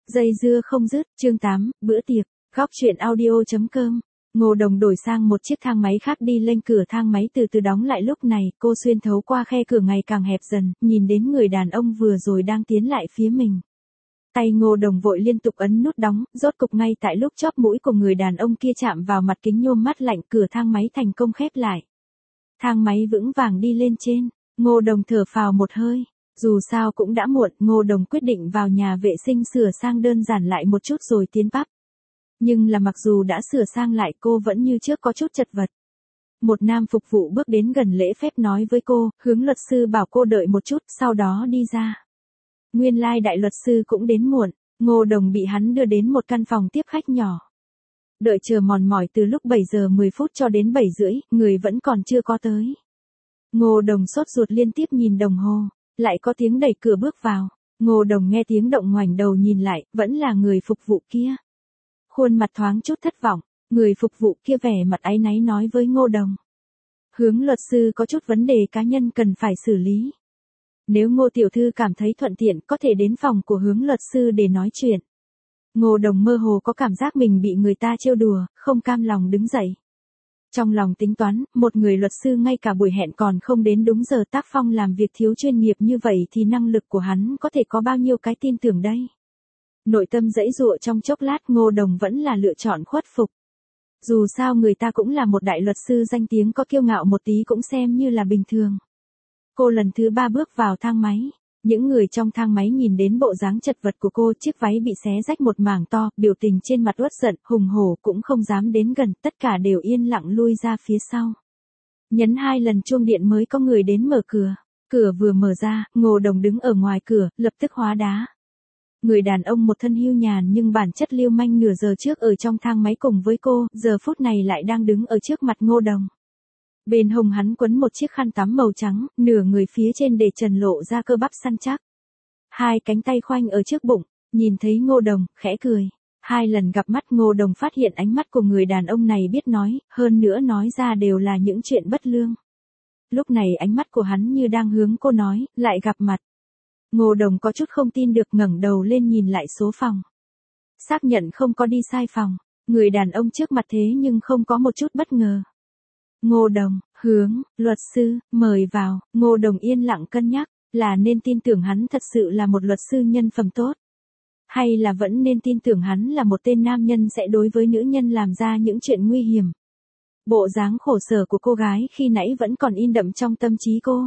Dây dưa không dứt, chương 8, bữa tiệc, góc truyện audio.com. Ngô Đồng đổi sang một chiếc thang máy khác đi lên, cửa thang máy từ từ đóng lại, lúc này cô xuyên thấu qua khe cửa ngày càng hẹp dần, nhìn đến người đàn ông vừa rồi đang tiến lại phía mình. Tay Ngô Đồng vội liên tục ấn nút đóng, rốt cục ngay tại lúc chóp mũi của người đàn ông kia chạm vào mặt kính nhôm mắt lạnh, cửa thang máy thành công khép lại. Thang máy vững vàng đi lên trên, Ngô Đồng thở phào một hơi. Dù sao cũng đã muộn, Ngô Đồng quyết định vào nhà vệ sinh sửa sang đơn giản lại một chút rồi tiến pub. Nhưng là mặc dù đã sửa sang lại, cô vẫn như trước có chút chật vật. Một nam phục vụ bước đến gần lễ phép nói với cô, Hướng luật sư bảo cô đợi một chút, sau đó đi ra. Nguyên lai đại luật sư cũng đến muộn, Ngô Đồng bị hắn đưa đến một căn phòng tiếp khách nhỏ. Đợi chờ mòn mỏi từ lúc 7 giờ 10 phút cho đến 7 rưỡi, người vẫn còn chưa có tới. Ngô Đồng sốt ruột liên tiếp nhìn đồng hồ. Lại có tiếng đẩy cửa bước vào. Ngô Đồng nghe tiếng động ngoảnh đầu nhìn lại, vẫn là người phục vụ kia. Khuôn mặt thoáng chút thất vọng, người phục vụ kia vẻ mặt áy náy nói với Ngô Đồng. Hướng luật sư có chút vấn đề cá nhân cần phải xử lý. Nếu Ngô tiểu thư cảm thấy thuận tiện có thể đến phòng của Hướng luật sư để nói chuyện. Ngô Đồng mơ hồ có cảm giác mình bị người ta trêu đùa, không cam lòng đứng dậy. Trong lòng tính toán, một người luật sư ngay cả buổi hẹn còn không đến đúng giờ, tác phong làm việc thiếu chuyên nghiệp như vậy thì năng lực của hắn có thể có bao nhiêu cái tin tưởng đây. Nội tâm giãy giụa trong chốc lát, Ngô Đồng vẫn là lựa chọn khuất phục. Dù sao người ta cũng là một đại luật sư danh tiếng, có kiêu ngạo một tí cũng xem như là bình thường. Cô lần thứ 3 bước vào thang máy. Những người trong thang máy nhìn đến bộ dáng chật vật của cô, chiếc váy bị xé rách một mảng to, biểu tình trên mặt uất giận, hùng hổ cũng không dám đến gần, tất cả đều yên lặng lui ra phía sau. Nhấn 2 lần chuông điện mới có người đến mở cửa. Cửa vừa mở ra, Ngô Đồng đứng ở ngoài cửa, lập tức hóa đá. Người đàn ông một thân hưu nhàn nhưng bản chất lưu manh, nửa giờ trước ở trong thang máy cùng với cô, giờ phút này lại đang đứng ở trước mặt Ngô Đồng. Bên hông hắn quấn một chiếc khăn tắm màu trắng, nửa người phía trên để trần lộ ra cơ bắp săn chắc. 2 cánh tay khoanh ở trước bụng, nhìn thấy Ngô Đồng, khẽ cười. 2 lần gặp mắt, Ngô Đồng phát hiện ánh mắt của người đàn ông này biết nói, hơn nữa nói ra đều là những chuyện bất lương. Lúc này ánh mắt của hắn như đang hướng cô nói, lại gặp mặt. Ngô Đồng có chút không tin được, ngẩng đầu lên nhìn lại số phòng. Xác nhận không có đi sai phòng, người đàn ông trước mặt thế nhưng không có một chút bất ngờ. Ngô Đồng, Hướng, luật sư, mời vào. Ngô Đồng yên lặng cân nhắc, là nên tin tưởng hắn thật sự là một luật sư nhân phẩm tốt. Hay là vẫn nên tin tưởng hắn là một tên nam nhân sẽ đối với nữ nhân làm ra những chuyện nguy hiểm. Bộ dáng khổ sở của cô gái khi nãy vẫn còn in đậm trong tâm trí cô.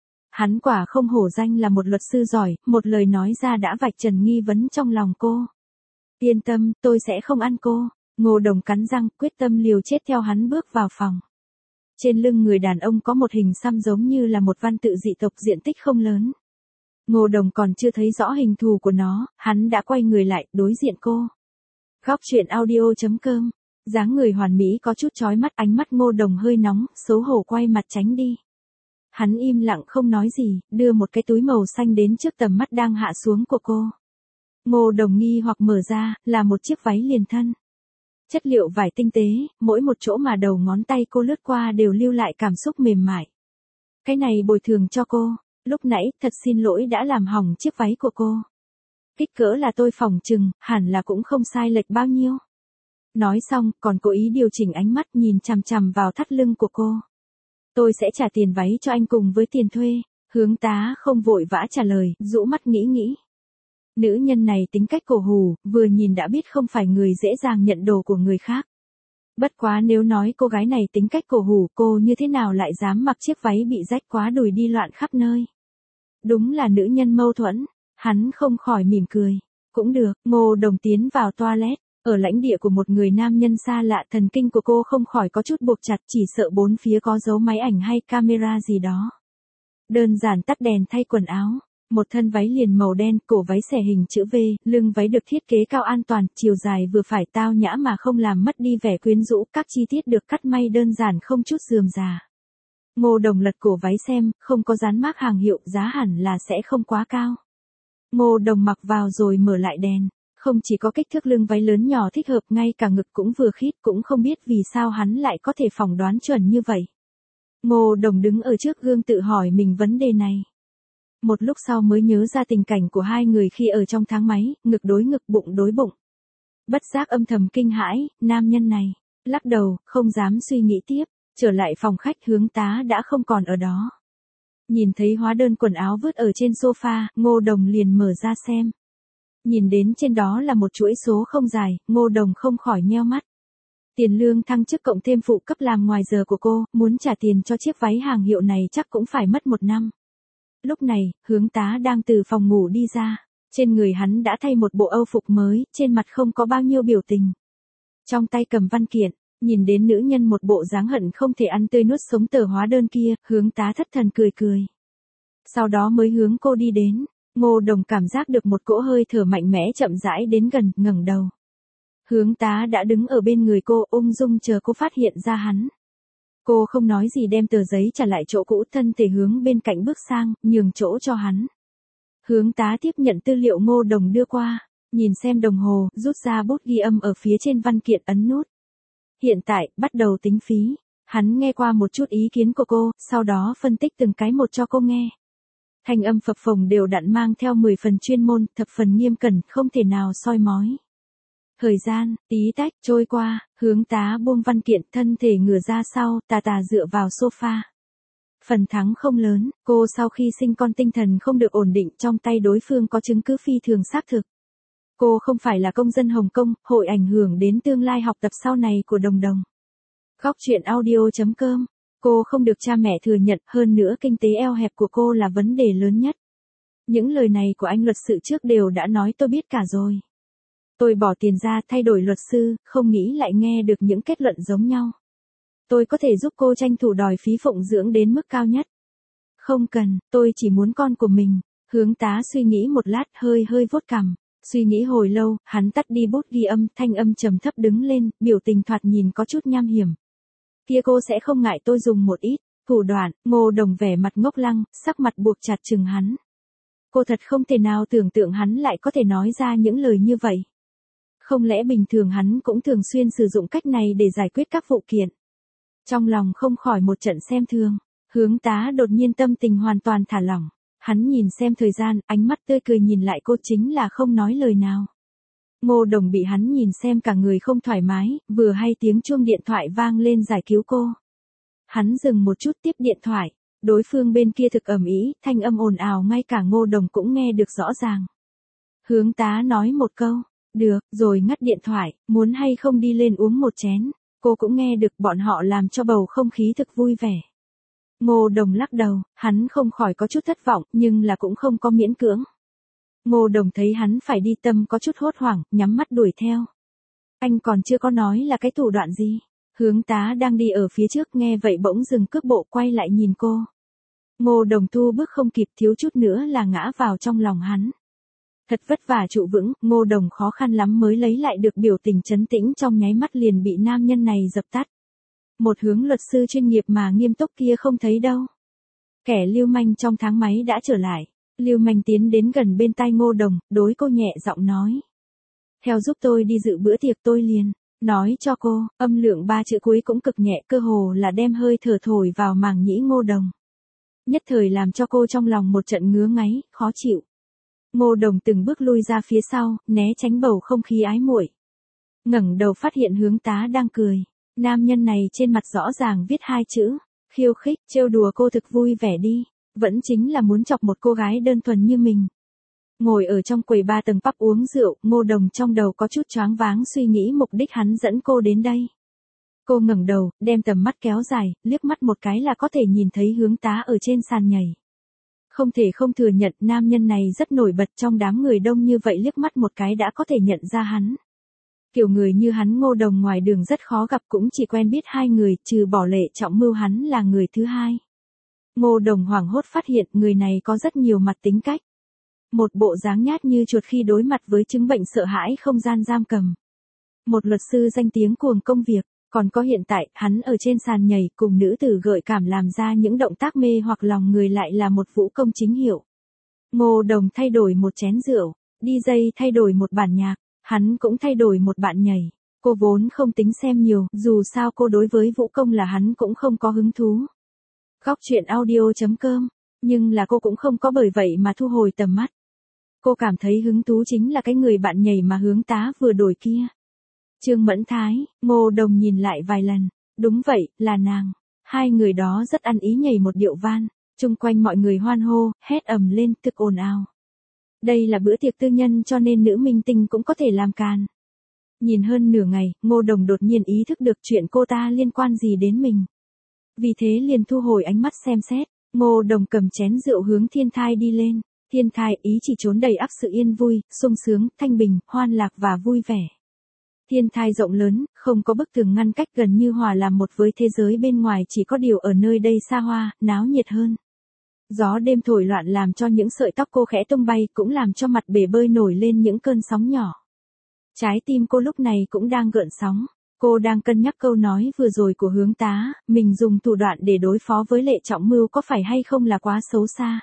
Hắn quả không hổ danh là một luật sư giỏi, một lời nói ra đã vạch trần nghi vấn trong lòng cô. Yên tâm, tôi sẽ không ăn cô. Ngô Đồng cắn răng, quyết tâm liều chết theo hắn bước vào phòng. Trên lưng người đàn ông có một hình xăm giống như là một văn tự dị tộc, diện tích không lớn. Ngô Đồng còn chưa thấy rõ hình thù của nó, hắn đã quay người lại, đối diện cô. Góc truyện audio.com. Dáng người hoàn mỹ có chút chói mắt, ánh mắt Ngô Đồng hơi nóng, xấu hổ quay mặt tránh đi. Hắn im lặng không nói gì, đưa một cái túi màu xanh đến trước tầm mắt đang hạ xuống của cô. Ngô Đồng nghi hoặc mở ra, là một chiếc váy liền thân. Chất liệu vải tinh tế, mỗi một chỗ mà đầu ngón tay cô lướt qua đều lưu lại cảm xúc mềm mại. Cái này bồi thường cho cô, lúc nãy thật xin lỗi đã làm hỏng chiếc váy của cô. Kích cỡ là tôi phỏng chừng, hẳn là cũng không sai lệch bao nhiêu. Nói xong, còn cố ý điều chỉnh ánh mắt nhìn chằm chằm vào thắt lưng của cô. Tôi sẽ trả tiền váy cho anh cùng với tiền thuê. Hướng tá không vội vã trả lời, rũ mắt nghĩ. Nữ nhân này tính cách cổ hủ, vừa nhìn đã biết không phải người dễ dàng nhận đồ của người khác. Bất quá nếu nói cô gái này tính cách cổ hủ, cô như thế nào lại dám mặc chiếc váy bị rách quá đùi đi loạn khắp nơi. Đúng là nữ nhân mâu thuẫn, hắn không khỏi mỉm cười. Cũng được, Ngô Đồng tiến vào toilet, ở lãnh địa của một người nam nhân xa lạ, thần kinh của cô không khỏi có chút buộc chặt, chỉ sợ bốn phía có dấu máy ảnh hay camera gì đó. Đơn giản tắt đèn, thay quần áo. Một thân váy liền màu đen, cổ váy xẻ hình chữ V, lưng váy được thiết kế cao an toàn, chiều dài vừa phải, tao nhã mà không làm mất đi vẻ quyến rũ, các chi tiết được cắt may đơn giản không chút rườm rà. Ngô Đồng lật cổ váy xem, không có dán mác hàng hiệu, giá hẳn là sẽ không quá cao. Ngô Đồng mặc vào rồi mở lại đèn, không chỉ có kích thước lưng váy lớn nhỏ thích hợp, ngay cả ngực cũng vừa khít, cũng không biết vì sao hắn lại có thể phỏng đoán chuẩn như vậy. Ngô Đồng đứng ở trước gương tự hỏi mình vấn đề này. Một lúc sau mới nhớ ra tình cảnh của hai người khi ở trong thang máy, ngực đối ngực bụng đối bụng. Bất giác âm thầm kinh hãi, nam nhân này, lắc đầu, không dám suy nghĩ tiếp, trở lại phòng khách Hướng Tá đã không còn ở đó. Nhìn thấy hóa đơn quần áo vứt ở trên sofa, Ngô Đồng liền mở ra xem. Nhìn đến trên đó là một chuỗi số không dài, Ngô Đồng không khỏi nheo mắt. Tiền lương thăng chức cộng thêm phụ cấp làm ngoài giờ của cô, muốn trả tiền cho chiếc váy hàng hiệu này chắc cũng phải mất 1 năm. Lúc này, Hướng Tá đang từ phòng ngủ đi ra. Trên người hắn đã thay một bộ âu phục mới, trên mặt không có bao nhiêu biểu tình. Trong tay cầm văn kiện, nhìn đến nữ nhân một bộ dáng hận không thể ăn tươi nuốt sống tờ hóa đơn kia, Hướng Tá thất thần cười cười. Sau đó mới hướng cô đi đến. Ngô Đồng cảm giác được một cỗ hơi thở mạnh mẽ chậm rãi đến gần, ngẩng đầu. Hướng Tá đã đứng ở bên người cô, ung dung chờ cô phát hiện ra hắn. Cô không nói gì đem tờ giấy trả lại chỗ cũ, thân thể hướng bên cạnh bước sang, nhường chỗ cho hắn. Hướng Tá tiếp nhận tư liệu Ngô Đồng đưa qua, nhìn xem đồng hồ, rút ra bút ghi âm ở phía trên văn kiện ấn nút. Hiện tại, bắt đầu tính phí. Hắn nghe qua một chút ý kiến của cô, sau đó phân tích từng cái một cho cô nghe. Thanh âm phập phồng đều đặn mang theo 10 phần chuyên môn, thập phần nghiêm cẩn, không thể nào soi mói. Thời gian, tí tách, trôi qua, Hướng Tá buông văn kiện, thân thể ngửa ra sau, tà tà dựa vào sofa. Phần thắng không lớn, cô sau khi sinh con tinh thần không được ổn định, trong tay đối phương có chứng cứ phi thường xác thực. Cô không phải là công dân Hồng Kông, hội ảnh hưởng đến tương lai học tập sau này của Đồng Đồng. Góc truyện audio.com. Cô không được cha mẹ thừa nhận, hơn nữa kinh tế eo hẹp của cô là vấn đề lớn nhất. Những lời này của anh luật sư trước đều đã nói tôi biết cả rồi. Tôi bỏ tiền ra thay đổi luật sư, không nghĩ lại nghe được những kết luận giống nhau. Tôi có thể giúp cô tranh thủ đòi phí phụng dưỡng đến mức cao nhất. Không cần, tôi chỉ muốn con của mình. Hướng Tá suy nghĩ một lát, hơi vuốt cằm. Suy nghĩ hồi lâu, hắn tắt đi bút ghi âm, thanh âm trầm thấp đứng lên, biểu tình thoạt nhìn có chút nham hiểm. Kia cô sẽ không ngại tôi dùng một ít thủ đoạn. Ngô Đồng vẻ mặt ngốc lăng, sắc mặt buộc chặt chừng hắn. Cô thật không thể nào tưởng tượng hắn lại có thể nói ra những lời như vậy. Không lẽ bình thường hắn cũng thường xuyên sử dụng cách này để giải quyết các vụ kiện. Trong lòng không khỏi một trận xem thường, Hướng Tá đột nhiên tâm tình hoàn toàn thả lỏng. Hắn nhìn xem thời gian, ánh mắt tươi cười nhìn lại cô chính là không nói lời nào. Ngô Đồng bị hắn nhìn xem cả người không thoải mái, vừa hay tiếng chuông điện thoại vang lên giải cứu cô. Hắn dừng một chút tiếp điện thoại, đối phương bên kia thực ầm ĩ, thanh âm ồn ào ngay cả Ngô Đồng cũng nghe được rõ ràng. Hướng Tá nói một câu, được, rồi ngắt điện thoại, muốn hay không đi lên uống một chén. Cô cũng nghe được bọn họ làm cho bầu không khí thực vui vẻ. Ngô Đồng lắc đầu, hắn không khỏi có chút thất vọng, nhưng là cũng không có miễn cưỡng. Ngô Đồng thấy hắn phải đi tâm có chút hốt hoảng, nhắm mắt đuổi theo. Anh còn chưa có nói là cái thủ đoạn gì. Hướng Tá đang đi ở phía trước nghe vậy bỗng dừng cước bộ quay lại nhìn cô. Ngô Đồng thu bước không kịp, thiếu chút nữa là ngã vào trong lòng hắn. Thật vất vả trụ vững, Ngô Đồng khó khăn lắm mới lấy lại được biểu tình trấn tĩnh, trong nháy mắt liền bị nam nhân này dập tắt. Một hướng luật sư chuyên nghiệp mà nghiêm túc kia không thấy đâu. Kẻ lưu manh trong thang máy đã trở lại. Lưu manh tiến đến gần bên tai Ngô Đồng, đối cô nhẹ giọng nói. Theo giúp tôi đi dự bữa tiệc tôi liền. Nói cho cô, âm lượng 3 chữ cuối cũng cực nhẹ, cơ hồ là đem hơi thở thổi vào màng nhĩ Ngô Đồng. Nhất thời làm cho cô trong lòng một trận ngứa ngáy, khó chịu. Ngô Đồng từng bước lui ra phía sau, né tránh bầu không khí ái muội. Ngẩng đầu phát hiện Hướng Tá đang cười. Nam nhân này trên mặt rõ ràng viết 2 chữ, khiêu khích, trêu đùa cô thực vui vẻ đi. Vẫn chính là muốn chọc một cô gái đơn thuần như mình. Ngồi ở trong quầy 3 tầng pub uống rượu, Ngô Đồng trong đầu có chút choáng váng suy nghĩ mục đích hắn dẫn cô đến đây. Cô ngẩng đầu, đem tầm mắt kéo dài, liếc mắt một cái là có thể nhìn thấy Hướng Tá ở trên sàn nhảy. Không thể không thừa nhận nam nhân này rất nổi bật trong đám người đông như vậy, liếc mắt một cái đã có thể nhận ra hắn. Kiểu người như hắn Ngô Đồng ngoài đường rất khó gặp, cũng chỉ quen biết 2 người, trừ bỏ Lệ Trọng Mưu hắn là người thứ 2. Ngô Đồng hoảng hốt phát hiện người này có rất nhiều mặt tính cách. Một bộ dáng nhát như chuột khi đối mặt với chứng bệnh sợ hãi không gian giam cầm. Một luật sư danh tiếng cuồng công việc, còn có hiện tại hắn ở trên sàn nhảy cùng nữ tử gợi cảm làm ra những động tác mê hoặc lòng người lại là một vũ công chính hiệu. Ngô Đồng thay đổi một chén rượu, DJ thay đổi một bản nhạc, hắn cũng thay đổi một bạn nhảy. Cô vốn không tính xem nhiều, dù sao cô đối với vũ công là hắn cũng không có hứng thú. Góc truyện audio.com Nhưng là cô cũng không có bởi vậy mà thu hồi tầm mắt. Cô cảm thấy hứng thú chính là cái người bạn nhảy mà Hướng Tá vừa đổi kia. Trương Mẫn Thái, Ngô Đồng nhìn lại vài lần. Đúng vậy, là nàng. Hai người đó rất ăn ý nhảy một điệu van. Chung quanh mọi người hoan hô, hét ầm lên, thực ồn ào. Đây là bữa tiệc tư nhân cho nên nữ minh tinh cũng có thể làm càn. Nhìn hơn nửa ngày, Ngô Đồng đột nhiên ý thức được chuyện cô ta liên quan gì đến mình. Vì thế liền thu hồi ánh mắt xem xét. Ngô Đồng cầm chén rượu hướng Thiên Thai đi lên. Thiên Thai ý chỉ trốn đầy ắp sự yên vui, sung sướng, thanh bình, hoan lạc và vui vẻ. Thiên Thai rộng lớn, không có bức tường ngăn cách, gần như hòa làm một với thế giới bên ngoài, chỉ có điều ở nơi đây xa hoa, náo nhiệt hơn. Gió đêm thổi loạn làm cho những sợi tóc cô khẽ tung bay, cũng làm cho mặt bể bơi nổi lên những cơn sóng nhỏ. Trái tim cô lúc này cũng đang gợn sóng. Cô đang cân nhắc câu nói vừa rồi của Hướng Tá, mình dùng thủ đoạn để đối phó với Lệ Trọng Mưu có phải hay không là quá xấu xa.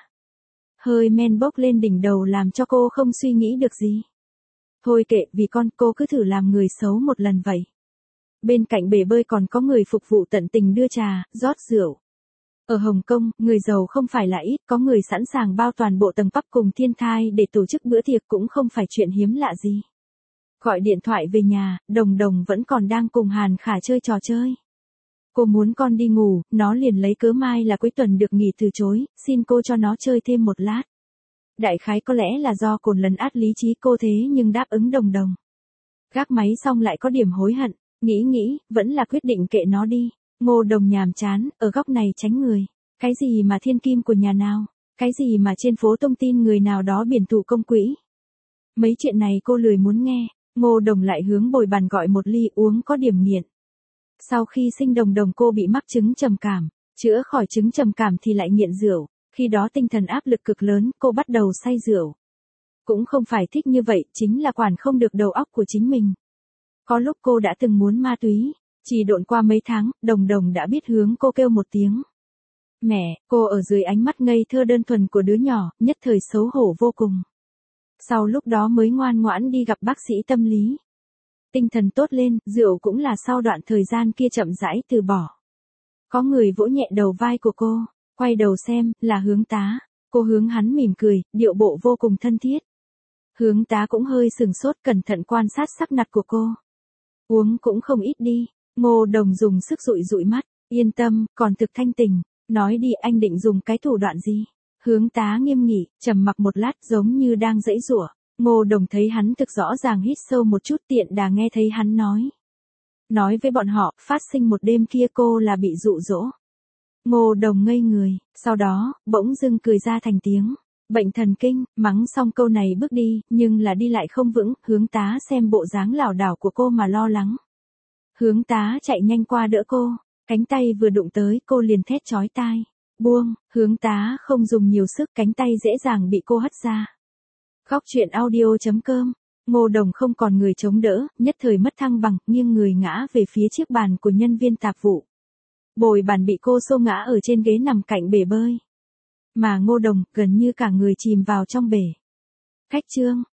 Hơi men bốc lên đỉnh đầu làm cho cô không suy nghĩ được gì. Thôi kệ, vì con, cô cứ thử làm người xấu một lần vậy. Bên cạnh bể bơi còn có người phục vụ tận tình đưa trà, rót rượu. Ở Hồng Kông, người giàu không phải là ít, có người sẵn sàng bao toàn bộ tầng pub cùng Thiên Thai để tổ chức bữa tiệc cũng không phải chuyện hiếm lạ gì. Gọi điện thoại về nhà, Đồng Đồng vẫn còn đang cùng Hàn Khả chơi trò chơi. Cô muốn con đi ngủ, nó liền lấy cớ mai là cuối tuần được nghỉ từ chối, xin cô cho nó chơi thêm một lát. Đại khái có lẽ là do cồn lấn át lý trí cô thế nhưng đáp ứng Đồng Đồng. Gác máy xong lại có điểm hối hận, nghĩ, vẫn là quyết định kệ nó đi. Ngô Đồng nhàm chán, ở góc này tránh người. Cái gì mà thiên kim của nhà nào? Cái gì mà trên phố tung tin người nào đó biển thủ công quỹ? Mấy chuyện này cô lười muốn nghe. Ngô Đồng lại hướng bồi bàn gọi một ly uống có điểm nghiện. Sau khi sinh Đồng Đồng cô bị mắc chứng trầm cảm, chữa khỏi chứng trầm cảm thì lại nghiện rượu, khi đó tinh thần áp lực cực lớn, cô bắt đầu say rượu. Cũng không phải thích như vậy, chính là quản không được đầu óc của chính mình. Có lúc cô đã từng muốn ma túy, chỉ độn qua mấy tháng, Đồng Đồng đã biết hướng cô kêu một tiếng. Mẹ, cô ở dưới ánh mắt ngây thơ đơn thuần của đứa nhỏ, nhất thời xấu hổ vô cùng. Sau lúc đó mới ngoan ngoãn đi gặp bác sĩ tâm lý. Tinh thần tốt lên, rượu cũng là sau đoạn thời gian kia chậm rãi từ bỏ. Có người vỗ nhẹ đầu vai của cô, quay đầu xem, là Hướng Tá. Cô hướng hắn mỉm cười, điệu bộ vô cùng thân thiết. Hướng Tá cũng hơi sừng sốt, cẩn thận quan sát sắc mặt của cô. Uống cũng không ít đi. Ngô Đồng dùng sức dụi mắt, yên tâm, còn thực thanh tình. Nói đi, anh định dùng cái thủ đoạn gì? Hướng Tá nghiêm nghị, trầm mặc một lát giống như đang giãy giụa. Ngô Đồng thấy hắn thực rõ ràng hít sâu một chút, tiện đà nghe thấy hắn nói. Nói với bọn họ, phát sinh một đêm kia cô là bị dụ dỗ. Ngô Đồng ngây người, sau đó, bỗng dưng cười ra thành tiếng. Bệnh thần kinh, mắng xong câu này bước đi, nhưng là đi lại không vững, Hướng Tá xem bộ dáng lảo đảo của cô mà lo lắng. Hướng Tá chạy nhanh qua đỡ cô, cánh tay vừa đụng tới, cô liền thét chói tai. Buông, Hướng Tá không dùng nhiều sức, cánh tay dễ dàng bị cô hất ra. Góc truyện audio.com, Ngô Đồng không còn người chống đỡ, nhất thời mất thăng bằng, nghiêng người ngã về phía chiếc bàn của nhân viên tạp vụ. Bồi bàn bị cô xô ngã ở trên ghế nằm cạnh bể bơi. Mà Ngô Đồng, gần như cả người chìm vào trong bể. Khách Trương,